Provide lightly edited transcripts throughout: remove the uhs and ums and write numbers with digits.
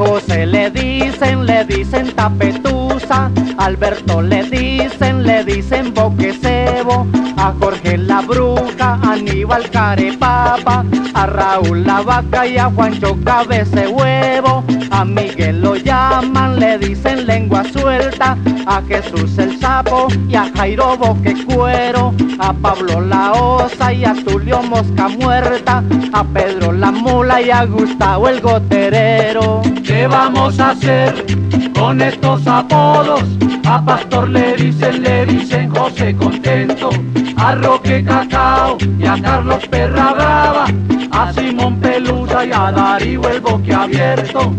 José le dicen tapetusa, a Alberto le dicen boquecebo, a Jorge la bruja, a Aníbal carepapa, a Raúl la vaca y a Juancho cabece huevo, a Miguel lo llaman, le dicen lengua suelta, a Jesús el sapo y a Jairo boquecuero, a Pablo la osa y a Tulio mosca muerta, a Pedro la mula y a Gustavo el goterero. ¿Qué vamos a hacer con estos apodos? A Pastor le dicen José Contento, a Roque Cacao y a Carlos Perra Brava, a Simón Pelusa y a Darío el boquiabierto.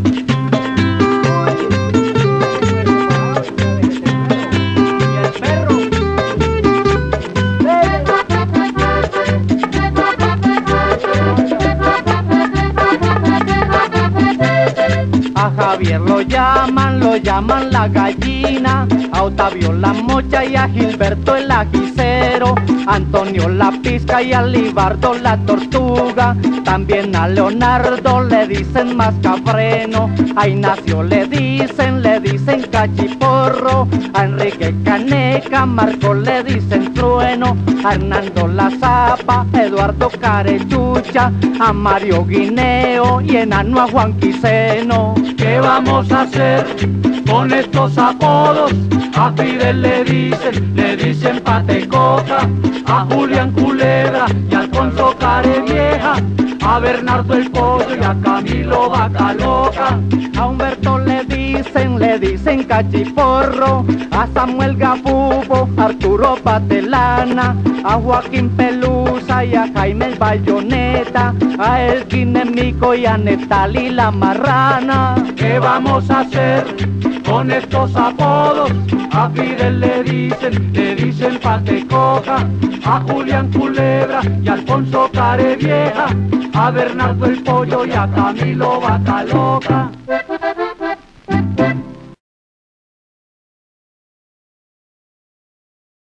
A Javier lo llaman la gallina, a Octavio la mocha y a Gilberto el ajicero, a Antonio la pizca y a Libardo la tortuga, también a Leonardo le dicen mascafreno, a Ignacio le dicen cachiporro, a Enrique Caneca, Marco le dicen trueno, a Hernando la zapa, Eduardo carechucha, a Mario Guineo y enano a Juan Quiseno. ¿Qué vamos a hacer con estos apodos? A Fidel le dicen patecoca, a Julián Culebra y a Alfonso Carevieja, a Bernardo el pollo y a Camilo vaca loca, a Humberto le dicen cachiporro, a Samuel Gafufo, a Arturo Patelana, a Joaquín Pelusa y a Jaime el Bayoneta, a Elkin Mico y a Netali la marrana. ¿Qué vamos a hacer con estos apodos? A Fidel le dicen patecoja, a Julián Culebra y a Alfonso Carevieja, a Bernardo el pollo y a Camilo vaca loca.